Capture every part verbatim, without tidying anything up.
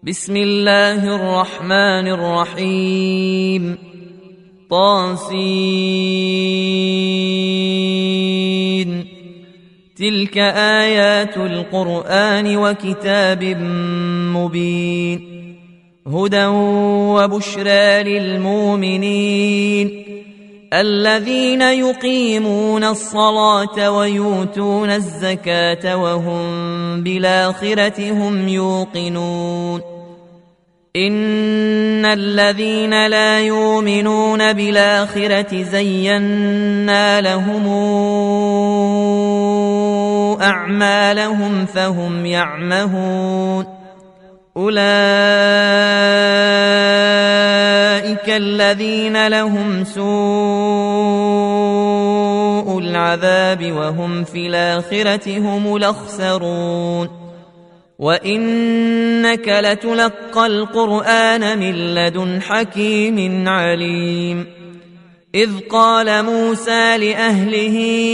بسم الله الرحمن الرحيم. طاسين. تلك آيات القرآن وكتاب مبين، هدى وبشرى للمؤمنين الذين يقيمون الصلاة ويؤتون الزكاة وهم بالآخرة هم يوقنون. إن الذين لا يؤمنون بالآخرة زينا لهم أعمالهم فهم يعمهون. أولئك الذين لهم سوء العذاب وهم في الآخرة هم الأخسرون. وإنك لتلقى القرآن من لدن حكيم عليم. إذ قال موسى لأهله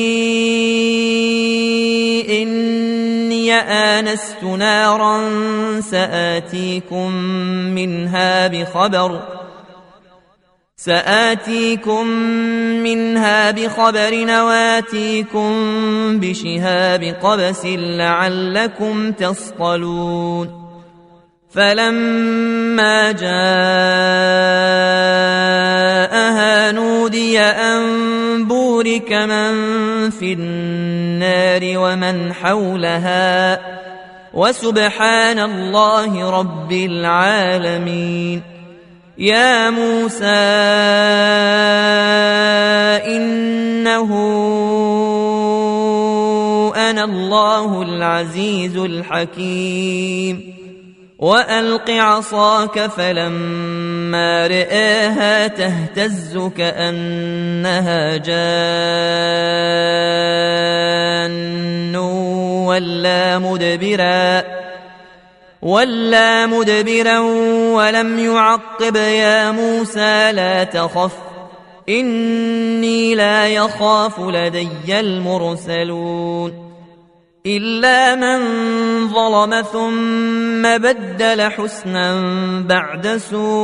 إني آنست نارا سآتيكم منها بخبر سآتيكم منها بخبر وآتيكم بشهاب قبس لعلكم تصطلون. فلما جاءها نودي أن بورك من في النار ومن حولها وسبحان الله رب العالمين. يا موسى إنه أنا الله العزيز الحكيم. وألق عصاك فلما رآها تهتز كأنها جان ولا مدبرا ولا مدبرا ولم يعقب. يا موسى لا تخف إني لا يخاف لدي المرسلون. إلا من ظلم ثم بدل حسنا بعد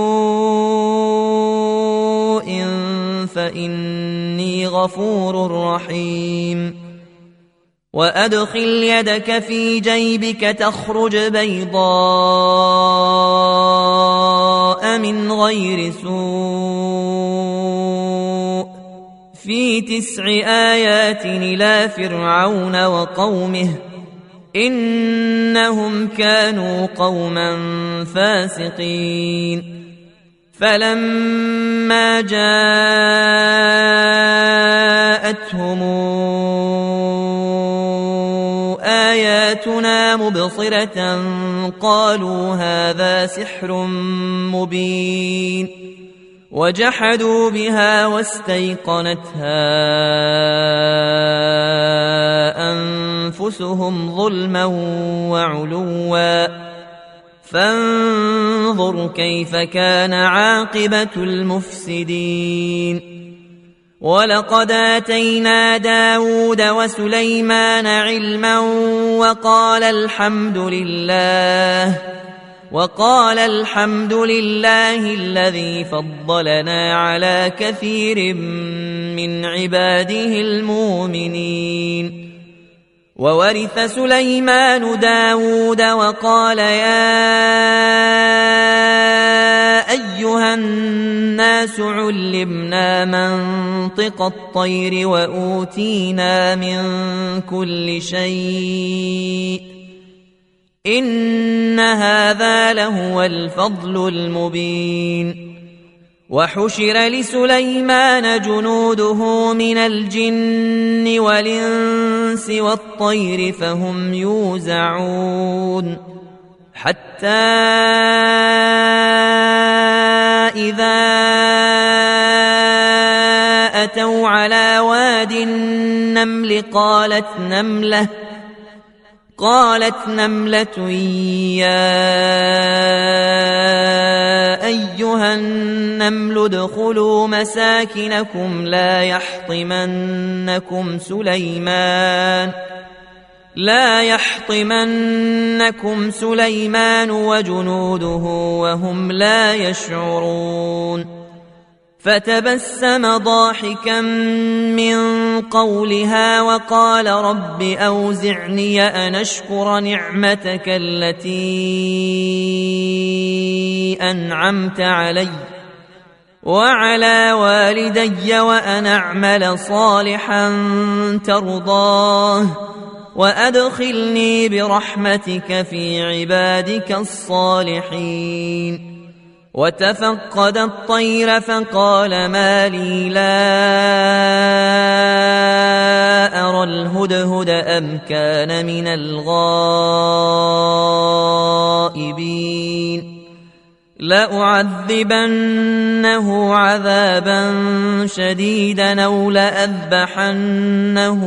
سوء فإني غفور رحيم. وأدخل يدك في جيبك تخرج بيضاء من غير سوء في تسع آيات إلى فرعون وقومه إنهم كانوا قوما فاسقين. فلما جاءتهم آياتنا مبصرة قالوا هذا سحر مبين. وجحدوا بها واستيقنتها أنفسهم ظلما وعلوا فانظر كيف كان عاقبة المفسدين. ولقد آتينا داود وسليمان علما وقال الحمد لله وقال الحمد لله الذي فضلنا على كثير من عباده المؤمنين. وورث سليمان داود وقال يا أيها الناس علمنا منطق الطير وأوتينا من كل شيء إن هذا لهو الفضل المبين. وحشر لسليمان جنوده من الجن والإنس والطير فهم يوزعون. حتى إذا أتوا على واد النمل قالت نملة قالت نملة يا أيها النمل ادخلوا مساكنكم لا يحطمنكم سليمان لا يحطمنكم سليمان وجنوده وهم لا يشعرون فتبسم ضاحكا من قولها وقال رب أوزعني أن أشكر نعمتك التي أنعمت علي وعلى والدي وأن أعمل صالحا ترضاه وأدخلني برحمتك في عبادك الصالحين وتفقد الطير فقال ما لي لا أرى الهدهد أم كان من الغائبين لأعذبنه عذابا شديدا أو لأذبحنه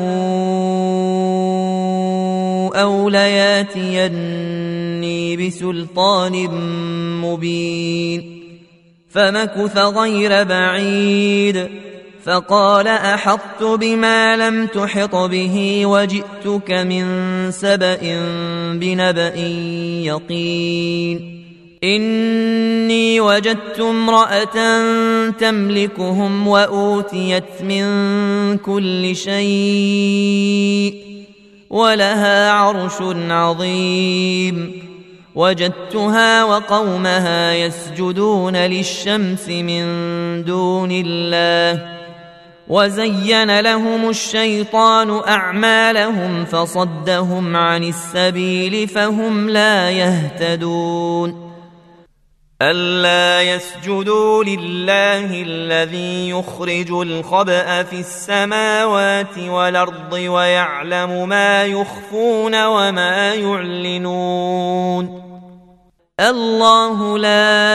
أو لياتيني بسلطان مبين فمكث غير بعيد فقال أحطت بما لم تحط به وجئتك من سبأ بنبأ يقين إني وجدت امرأة تملكهم وأوتيت من كل شيء ولها عرش عظيم وجدتها وقومها يسجدون للشمس من دون الله وزين لهم الشيطان أعمالهم فصدهم عن السبيل فهم لا يهتدون ألا يسجدوا لله الذي يخرج الخبأ في السماوات والأرض ويعلم ما يخفون وما يعلنون الله لا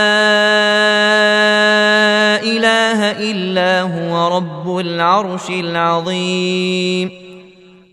إله إلا هو رب العرش العظيم